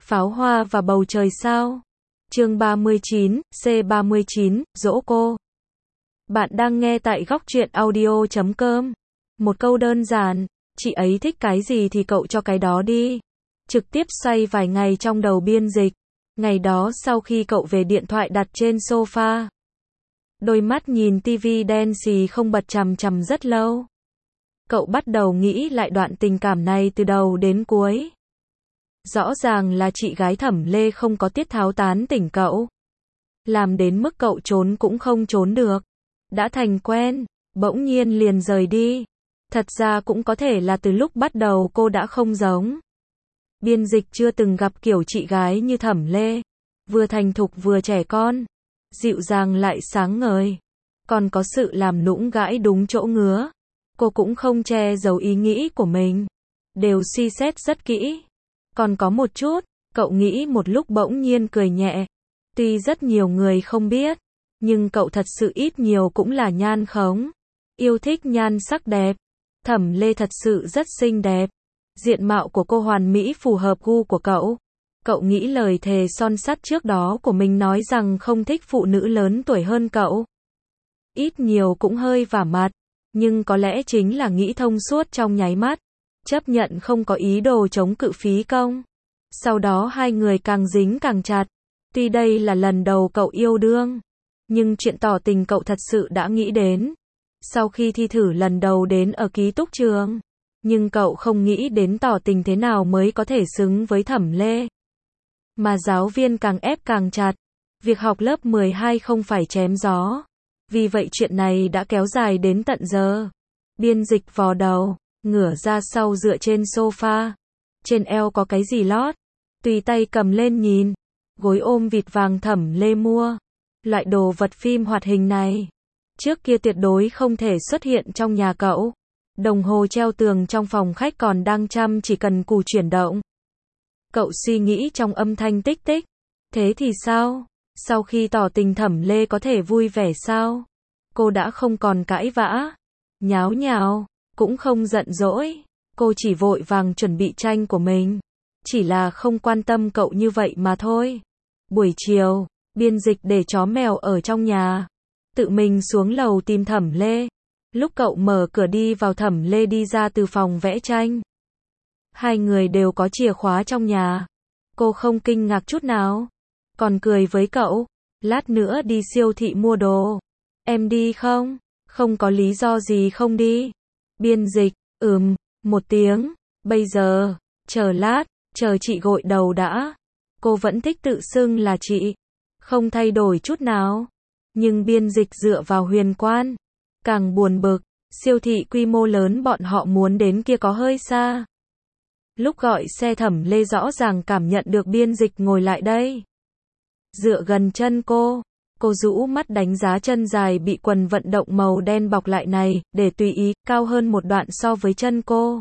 Pháo hoa và bầu trời sao? Chương 39, C39, dỗ cô. Bạn đang nghe tại góc truyện audio.com. Một câu đơn giản, chị ấy thích cái gì thì cậu cho cái đó đi. Trực tiếp xoay vài ngày trong đầu Biên Dịch. Ngày đó sau khi cậu về, điện thoại đặt trên sofa. Đôi mắt nhìn tivi đen xì không bật chằm chằm rất lâu. Cậu bắt đầu nghĩ lại đoạn tình cảm này từ đầu đến cuối. Rõ ràng là chị gái Thẩm Lê không có tiết tháo tán tỉnh cậu. Làm đến mức cậu trốn cũng không trốn được. Đã thành quen, bỗng nhiên liền rời đi. Thật ra cũng có thể là từ lúc bắt đầu cô đã không giống. Biên Dịch chưa từng gặp kiểu chị gái như Thẩm Lê. Vừa thành thục vừa trẻ con. Dịu dàng lại sáng ngời. Còn có sự làm nũng gãi đúng chỗ ngứa. Cô cũng không che giấu ý nghĩ của mình. Đều suy xét rất kỹ. Còn có một chút, cậu nghĩ một lúc bỗng nhiên cười nhẹ. Tuy rất nhiều người không biết, nhưng cậu thật sự ít nhiều cũng là nhan khống. Yêu thích nhan sắc đẹp. Thẩm Lê thật sự rất xinh đẹp. Diện mạo của cô hoàn mỹ phù hợp gu của cậu. Cậu nghĩ lời thề son sắt trước đó của mình nói rằng không thích phụ nữ lớn tuổi hơn cậu. Ít nhiều cũng hơi vả mặt, nhưng có lẽ chính là nghĩ thông suốt trong nháy mắt. Chấp nhận không có ý đồ chống cự phí công. Sau đó hai người càng dính càng chặt. Tuy đây là lần đầu cậu yêu đương, nhưng chuyện tỏ tình cậu thật sự đã nghĩ đến. Sau khi thi thử lần đầu đến ở ký túc trường, nhưng cậu không nghĩ đến tỏ tình thế nào mới có thể xứng với Thẩm Lê. Mà giáo viên càng ép càng chặt. Việc học lớp 12 không phải chém gió. Vì vậy chuyện này đã kéo dài đến tận giờ. Biên Dịch vò đầu, ngửa ra sau dựa trên sofa. Trên eo có cái gì lót. Tùy tay cầm lên nhìn. Gối ôm vịt vàng Thẩm Lê mua. Loại đồ vật phim hoạt hình này trước kia tuyệt đối không thể xuất hiện trong nhà cậu. Đồng hồ treo tường trong phòng khách còn đang chăm chỉ cần cù chuyển động. Cậu suy nghĩ trong âm thanh tích tích. Thế thì sao? Sau khi tỏ tình Thẩm Lê có thể vui vẻ sao? Cô đã không còn cãi vã, nháo nhào, cũng không giận dỗi. Cô chỉ vội vàng chuẩn bị tranh của mình. Chỉ là không quan tâm cậu như vậy mà thôi. Buổi chiều, Biên Dịch để chó mèo ở trong nhà. Tự mình xuống lầu tìm Thẩm Lê. Lúc cậu mở cửa đi vào, Thẩm Lê đi ra từ phòng vẽ tranh. Hai người đều có chìa khóa trong nhà. Cô không kinh ngạc chút nào. Còn cười với cậu. Lát nữa đi siêu thị mua đồ. Em đi không? Không có lý do gì không đi. Biên Dịch, một tiếng. Bây giờ, chờ lát, chờ chị gội đầu đã. Cô vẫn thích tự xưng là chị. Không thay đổi chút nào. Nhưng Biên Dịch dựa vào Huyền Quan. Càng buồn bực, siêu thị quy mô lớn bọn họ muốn đến kia có hơi xa. Lúc gọi xe, Thẩm Lê rõ ràng cảm nhận được Biên Dịch ngồi lại đây. Dựa gần chân cô rũ mắt đánh giá chân dài bị quần vận động màu đen bọc lại này, để tùy ý, cao hơn một đoạn so với chân cô.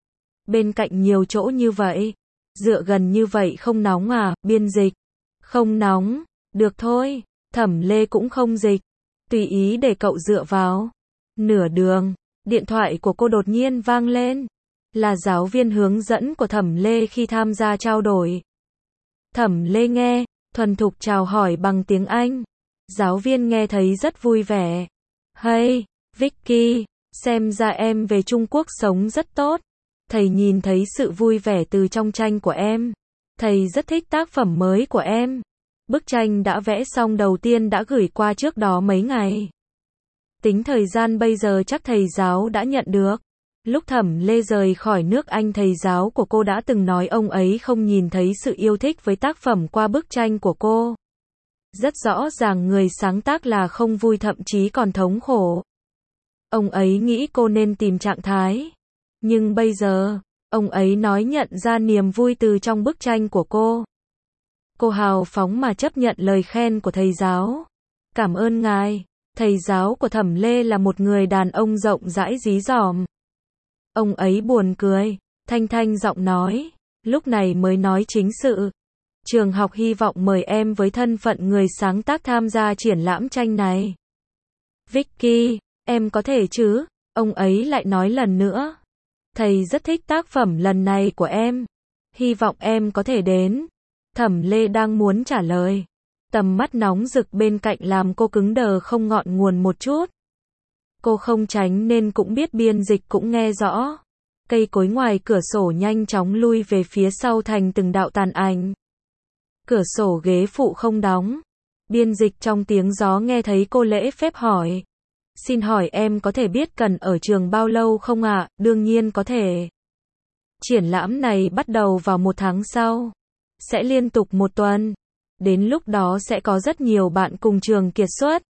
Bên cạnh nhiều chỗ như vậy, dựa gần như vậy không nóng à? Biên Dịch, không nóng, được thôi. Thẩm Lê cũng không dịch, tùy ý để cậu dựa vào. Nửa đường, điện thoại của cô đột nhiên vang lên. Là giáo viên hướng dẫn của Thẩm Lê khi tham gia trao đổi. Thẩm Lê nghe, thuần thục chào hỏi bằng tiếng Anh. Giáo viên nghe thấy rất vui vẻ. Hey, Vicky, xem ra em về Trung Quốc sống rất tốt. Thầy nhìn thấy sự vui vẻ từ trong tranh của em. Thầy rất thích tác phẩm mới của em. Bức tranh đã vẽ xong đầu tiên đã gửi qua trước đó mấy ngày. Tính thời gian bây giờ chắc thầy giáo đã nhận được. Lúc Thẩm Lê rời khỏi nước Anh, thầy giáo của cô đã từng nói ông ấy không nhìn thấy sự yêu thích với tác phẩm qua bức tranh của cô. Rất rõ ràng người sáng tác là không vui, thậm chí còn thống khổ. Ông ấy nghĩ cô nên tìm trạng thái. Nhưng bây giờ, ông ấy nói nhận ra niềm vui từ trong bức tranh của cô. Cô hào phóng mà chấp nhận lời khen của thầy giáo. Cảm ơn ngài. Thầy giáo của Thẩm Lê là một người đàn ông rộng rãi dí dỏm. Ông ấy buồn cười, thanh thanh giọng nói, lúc này mới nói chính sự. Trường học hy vọng mời em với thân phận người sáng tác tham gia triển lãm tranh này. Vicky, em có thể chứ? Ông ấy lại nói lần nữa. Thầy rất thích tác phẩm lần này của em. Hy vọng em có thể đến. Thẩm Lê đang muốn trả lời. Tầm mắt nóng rực bên cạnh làm cô cứng đờ không ngọn nguồn một chút. Cô không tránh nên cũng biết Biên Dịch cũng nghe rõ. Cây cối ngoài cửa sổ nhanh chóng lui về phía sau thành từng đạo tàn ảnh. Cửa sổ ghế phụ không đóng. Biên Dịch trong tiếng gió nghe thấy cô lễ phép hỏi. Xin hỏi em có thể biết cần ở trường bao lâu không ạ? Đương nhiên có thể. Triển lãm này bắt đầu vào 1 tháng sau. Sẽ liên tục 1 tuần. Đến lúc đó sẽ có rất nhiều bạn cùng trường kiệt xuất.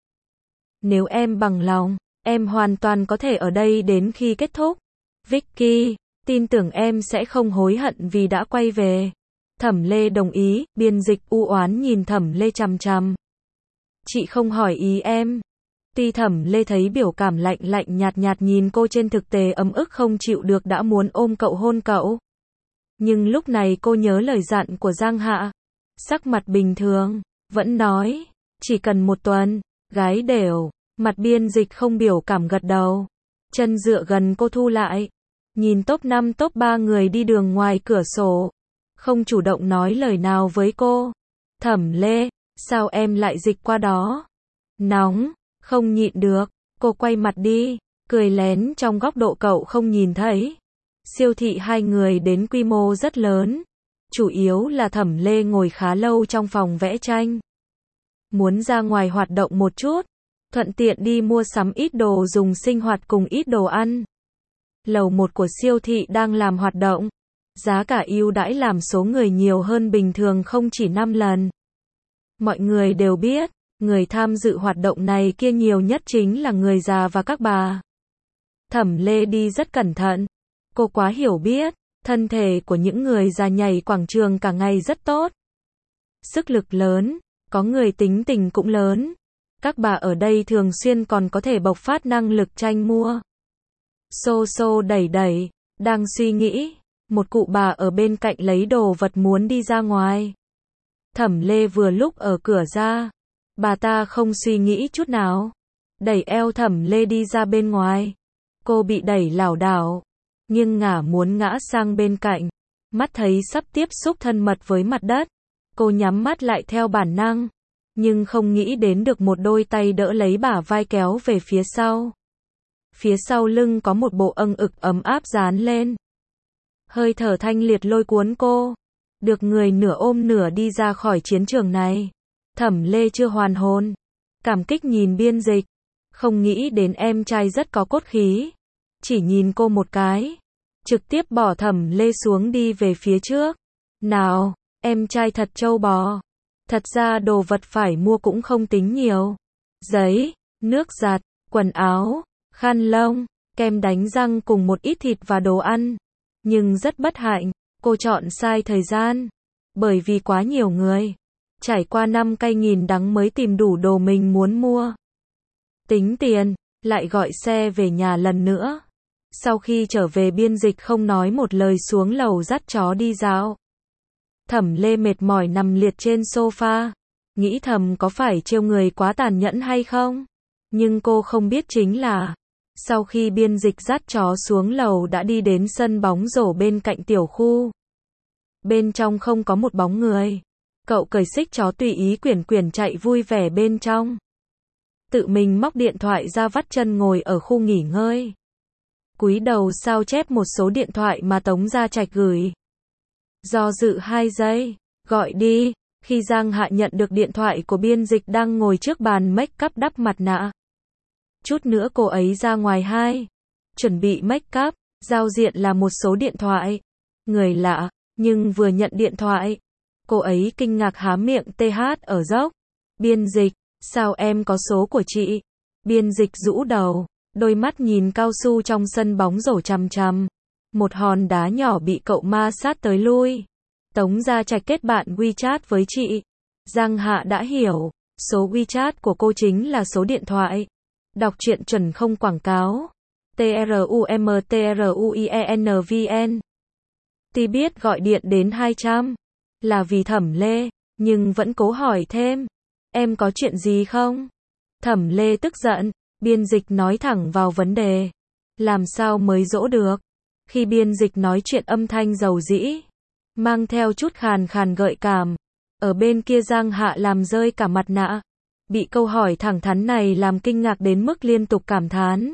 Nếu em bằng lòng, em hoàn toàn có thể ở đây đến khi kết thúc. Vicky, tin tưởng em sẽ không hối hận vì đã quay về. Thẩm Lê đồng ý. Biên Dịch u oán nhìn Thẩm Lê chằm chằm. Chị không hỏi ý em. Tuy Thẩm Lê thấy biểu cảm lạnh lạnh nhạt nhạt nhìn cô trên thực tế ấm ức không chịu được đã muốn ôm cậu hôn cậu. Nhưng lúc này cô nhớ lời dặn của Giang Hạ. Sắc mặt bình thường, vẫn nói, chỉ cần 1 tuần, gái đều. Mặt Biên Dịch không biểu cảm gật đầu. Chân dựa gần cô thu lại. Nhìn top 5 top 3 người đi đường ngoài cửa sổ. Không chủ động nói lời nào với cô. Thẩm Lê, sao em lại dịch qua đó? Nóng, không nhịn được. Cô quay mặt đi, cười lén trong góc độ cậu không nhìn thấy. Siêu thị 2 người đến quy mô rất lớn. Chủ yếu là Thẩm Lê ngồi khá lâu trong phòng vẽ tranh. Muốn ra ngoài hoạt động một chút. Thuận tiện đi mua sắm ít đồ dùng sinh hoạt cùng ít đồ ăn. Lầu 1 của siêu thị đang làm hoạt động. Giá cả ưu đãi làm số người nhiều hơn bình thường không chỉ 5 lần. Mọi người đều biết, người tham dự hoạt động này kia nhiều nhất chính là người già và các bà. Thẩm Lê đi rất cẩn thận. Cô quá hiểu biết, thân thể của những người già nhảy quảng trường cả ngày rất tốt. Sức lực lớn, có người tính tình cũng lớn. Các bà ở đây thường xuyên còn có thể bộc phát năng lực tranh mua. Xô xô đẩy đẩy, đang suy nghĩ. Một cụ bà ở bên cạnh lấy đồ vật muốn đi ra ngoài. Thẩm Lê vừa lúc ở cửa ra. Bà ta không suy nghĩ chút nào. Đẩy eo Thẩm Lê đi ra bên ngoài. Cô bị đẩy lảo đảo. Nhưng ngả muốn ngã sang bên cạnh. Mắt thấy sắp tiếp xúc thân mật với mặt đất. Cô nhắm mắt lại theo bản năng. Nhưng không nghĩ đến được một đôi tay đỡ lấy bả vai kéo về phía sau. Phía sau lưng có một bộ âng ực ấm áp dán lên. Hơi thở thanh liệt lôi cuốn cô. Được người nửa ôm nửa đi ra khỏi chiến trường này. Thẩm Lê chưa hoàn hồn. Cảm kích nhìn Biên Dịch. Không nghĩ đến em trai rất có cốt khí. Chỉ nhìn cô một cái. Trực tiếp bỏ Thẩm Lê xuống đi về phía trước. Nào, em trai thật trâu bò. Thật ra đồ vật phải mua cũng không tính nhiều. Giấy, nước giặt, quần áo, khăn lông, kem đánh răng cùng một ít thịt và đồ ăn. Nhưng rất bất hạnh, cô chọn sai thời gian. Bởi vì quá nhiều người. Trải qua 5 cay nghìn đắng mới tìm đủ đồ mình muốn mua. Tính tiền, lại gọi xe về nhà lần nữa. Sau khi trở về Biên Dịch không nói một lời xuống lầu dắt chó đi dạo. Thẩm Lê mệt mỏi nằm liệt trên sofa. Nghĩ thầm có phải trêu người quá tàn nhẫn hay không? Nhưng cô không biết chính là sau khi Biên Dịch dắt chó xuống lầu đã đi đến sân bóng rổ bên cạnh tiểu khu. Bên trong không có một bóng người. Cậu cởi xích chó tùy ý quyển quyển chạy vui vẻ bên trong. Tự mình móc điện thoại ra vắt chân ngồi ở khu nghỉ ngơi. Cúi đầu sao chép một số điện thoại mà Tống Gia Trạch gửi. Do dự 2 giây, gọi đi. Khi Giang Hạ nhận được điện thoại của Biên Dịch đang ngồi trước bàn make up đắp mặt nạ. Chút nữa cô ấy ra ngoài chuẩn bị make up, giao diện là một số điện thoại. Người lạ, nhưng vừa nhận điện thoại, cô ấy kinh ngạc há miệng TH ở dốc. Biên Dịch, sao em có số của chị? Biên Dịch rũ đầu, đôi mắt nhìn cao su trong sân bóng rổ chằm chằm. Một hòn đá nhỏ bị cậu ma sát tới lui. Tống Gia Trạch kết bạn WeChat với chị. Giang Hạ đã hiểu, số WeChat của cô chính là số điện thoại. Đọc truyện chuẩn không quảng cáo. TRUMTRUIENVN. Tuy biết gọi điện đến 200 là vì Thẩm Lê, nhưng vẫn cố hỏi thêm. Em có chuyện gì không? Thẩm Lê tức giận. Biên Dịch nói thẳng vào vấn đề. Làm sao mới dỗ được? Khi Biên Dịch nói chuyện âm thanh dầu dĩ, mang theo chút khàn khàn gợi cảm. Ở bên kia Giang Hạ làm rơi cả mặt nạ. Bị câu hỏi thẳng thắn này làm kinh ngạc đến mức liên tục cảm thán.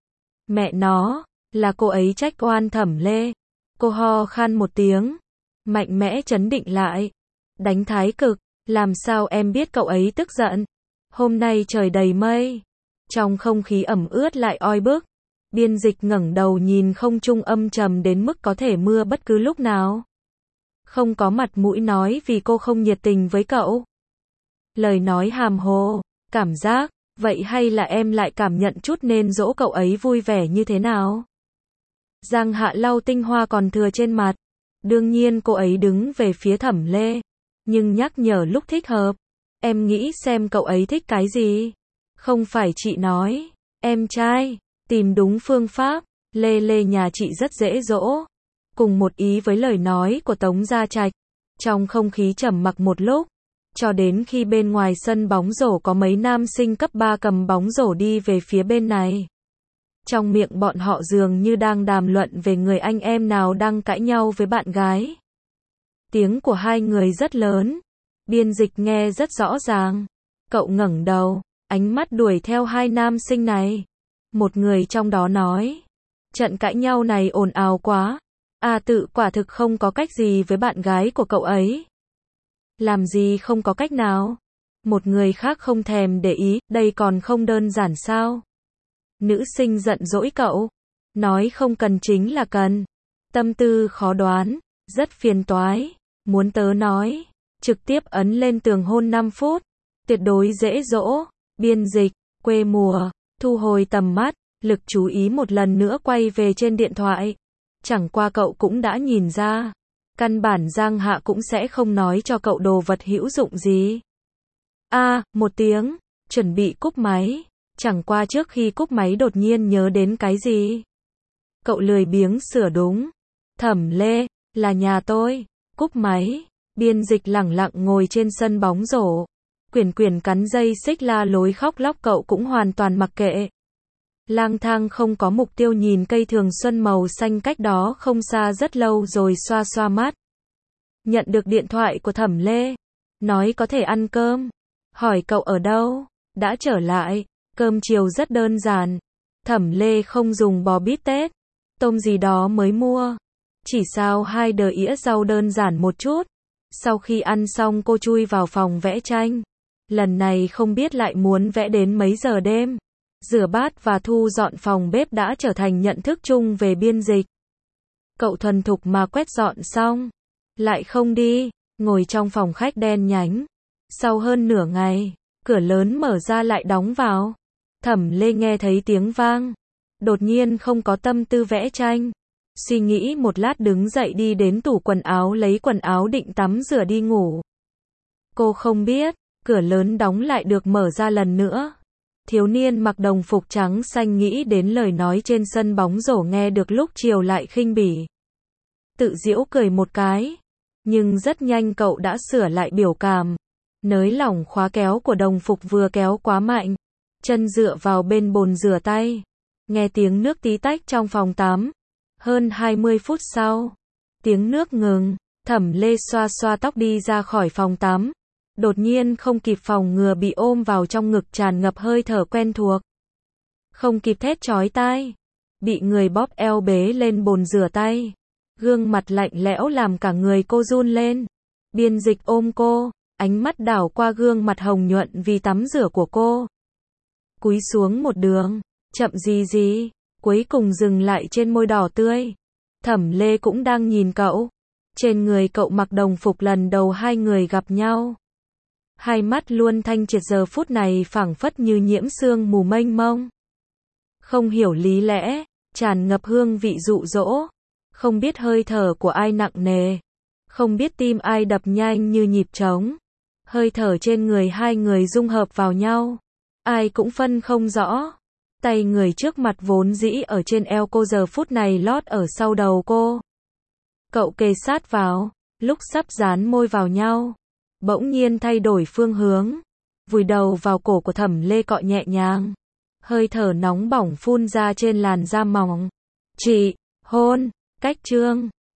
Mẹ nó, là cô ấy trách oan Thẩm Lê. Cô ho khan một tiếng, mạnh mẽ trấn định lại. Đánh thái cực, làm sao em biết cậu ấy tức giận? Hôm nay trời đầy mây, trong không khí ẩm ướt lại oi bức. Biên Dịch ngẩng đầu nhìn không trung âm trầm đến mức có thể mưa bất cứ lúc nào. Không có mặt mũi nói vì cô không nhiệt tình với cậu. Lời nói hàm hồ, cảm giác, vậy hay là em lại cảm nhận chút nên dỗ cậu ấy vui vẻ như thế nào? Giang Hạ lau tinh hoa còn thừa trên mặt. Đương nhiên cô ấy đứng về phía Thẩm Lê, nhưng nhắc nhở lúc thích hợp. Em nghĩ xem cậu ấy thích cái gì? Không phải chị nói, em trai, tìm đúng phương pháp, Lê Lê nhà chị rất dễ dỗ. Cùng một ý với lời nói của Tống Gia Trạch. Trong không khí trầm mặc một lúc, cho đến khi bên ngoài sân bóng rổ có mấy nam sinh cấp 3 cầm bóng rổ đi về phía bên này. Trong miệng bọn họ dường như đang đàm luận về người anh em nào đang cãi nhau với bạn gái. Tiếng của hai người rất lớn. Biên Dịch nghe rất rõ ràng. Cậu ngẩng đầu, ánh mắt đuổi theo hai nam sinh này. Một người trong đó nói, trận cãi nhau này ồn ào quá. Tự quả thực không có cách gì với bạn gái của cậu ấy. Làm gì không có cách nào? Một người khác không thèm để ý, đây còn không đơn giản sao? Nữ sinh giận dỗi cậu. Nói không cần chính là cần. Tâm tư khó đoán, rất phiền toái. Muốn tớ nói, trực tiếp ấn lên tường hôn 5 phút. Tuyệt đối dễ dỗ. Biên Dịch, quê mùa, thu hồi tầm mắt, lực chú ý một lần nữa quay về trên điện thoại. Chẳng qua cậu cũng đã nhìn ra. Căn bản Giang Hạ cũng sẽ không nói cho cậu đồ vật hữu dụng gì. Một tiếng, chuẩn bị cúp máy. Chẳng qua trước khi cúp máy đột nhiên nhớ đến cái gì. Cậu lười biếng sửa đúng. Thẩm Lê, là nhà tôi. Cúp máy. Biên Dịch lẳng lặng ngồi trên sân bóng rổ. Quyển cắn dây xích la lối khóc lóc cậu cũng hoàn toàn mặc kệ. Lang thang không có mục tiêu nhìn cây thường xuân màu xanh cách đó không xa rất lâu rồi xoa xoa mắt. Nhận được điện thoại của Thẩm Lê. Nói có thể ăn cơm. Hỏi cậu ở đâu. Đã trở lại. Cơm chiều rất đơn giản. Thẩm Lê không dùng bò bít tết. Tôm gì đó mới mua. Chỉ xào 2 đĩa rau đơn giản một chút. Sau khi ăn xong cô chui vào phòng vẽ tranh. Lần này không biết lại muốn vẽ đến mấy giờ đêm. Rửa bát và thu dọn phòng bếp đã trở thành nhận thức chung về Biên Dịch. Cậu thuần thục mà quét dọn xong. Lại không đi. Ngồi trong phòng khách đen nhánh. Sau hơn nửa ngày, cửa lớn mở ra lại đóng vào. Thẩm Lê nghe thấy tiếng vang. Đột nhiên không có tâm tư vẽ tranh. Suy nghĩ một lát đứng dậy đi đến tủ quần áo lấy quần áo định tắm rửa đi ngủ. Cô không biết, cửa lớn đóng lại được mở ra lần nữa. Thiếu niên mặc đồng phục trắng xanh nghĩ đến lời nói trên sân bóng rổ nghe được lúc chiều lại khinh bỉ. Tự giễu cười một cái. Nhưng rất nhanh cậu đã sửa lại biểu cảm. Nới lỏng khóa kéo của đồng phục vừa kéo quá mạnh. Chân dựa vào bên bồn rửa tay. Nghe tiếng nước tí tách trong phòng tắm. Hơn 20 phút sau. Tiếng nước ngừng. Thẩm Lê xoa xoa tóc đi ra khỏi phòng tắm. Đột nhiên không kịp phòng ngừa bị ôm vào trong ngực tràn ngập hơi thở quen thuộc. Không kịp thét chói tai. Bị người bóp eo bế lên bồn rửa tay. Gương mặt lạnh lẽo làm cả người cô run lên. Biên Dịch ôm cô. Ánh mắt đảo qua gương mặt hồng nhuận vì tắm rửa của cô. Cúi xuống một đường. Chậm gì. Cuối cùng dừng lại trên môi đỏ tươi. Thẩm Lê cũng đang nhìn cậu. Trên người cậu mặc đồng phục lần đầu hai người gặp nhau. Hai mắt luôn thanh triệt giờ phút này phảng phất như nhiễm sương mù mênh mông. Không hiểu lý lẽ, tràn ngập hương vị dụ dỗ. Không biết hơi thở của ai nặng nề. Không biết tim ai đập nhanh như nhịp trống. Hơi thở trên người hai người dung hợp vào nhau. Ai cũng phân không rõ. Tay người trước mặt vốn dĩ ở trên eo cô giờ phút này lót ở sau đầu cô. Cậu kề sát vào, lúc sắp dán môi vào nhau. Bỗng nhiên thay đổi phương hướng. Vùi đầu vào cổ của Thẩm Lê cọ nhẹ nhàng. Hơi thở nóng bỏng phun ra trên làn da mỏng. Chị, hôn, cách chương.